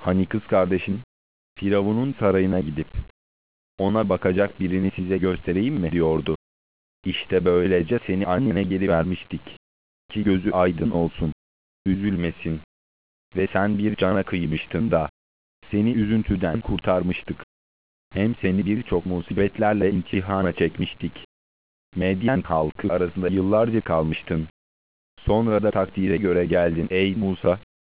Hani kız kardeşin, Firavun'un sarayına gidip, ona bakacak birini size göstereyim mi diyordu. İşte böylece seni annene geri vermiştik. Ki gözü aydın olsun, üzülmesin. Ve sen bir cana kıymıştın da, seni üzüntüden kurtarmıştık. Hem seni birçok musibetlerle imtihana çekmiştik. Medyen halkı arasında yıllarca kalmıştın. Sonra da takdire göre geldin ey Musa.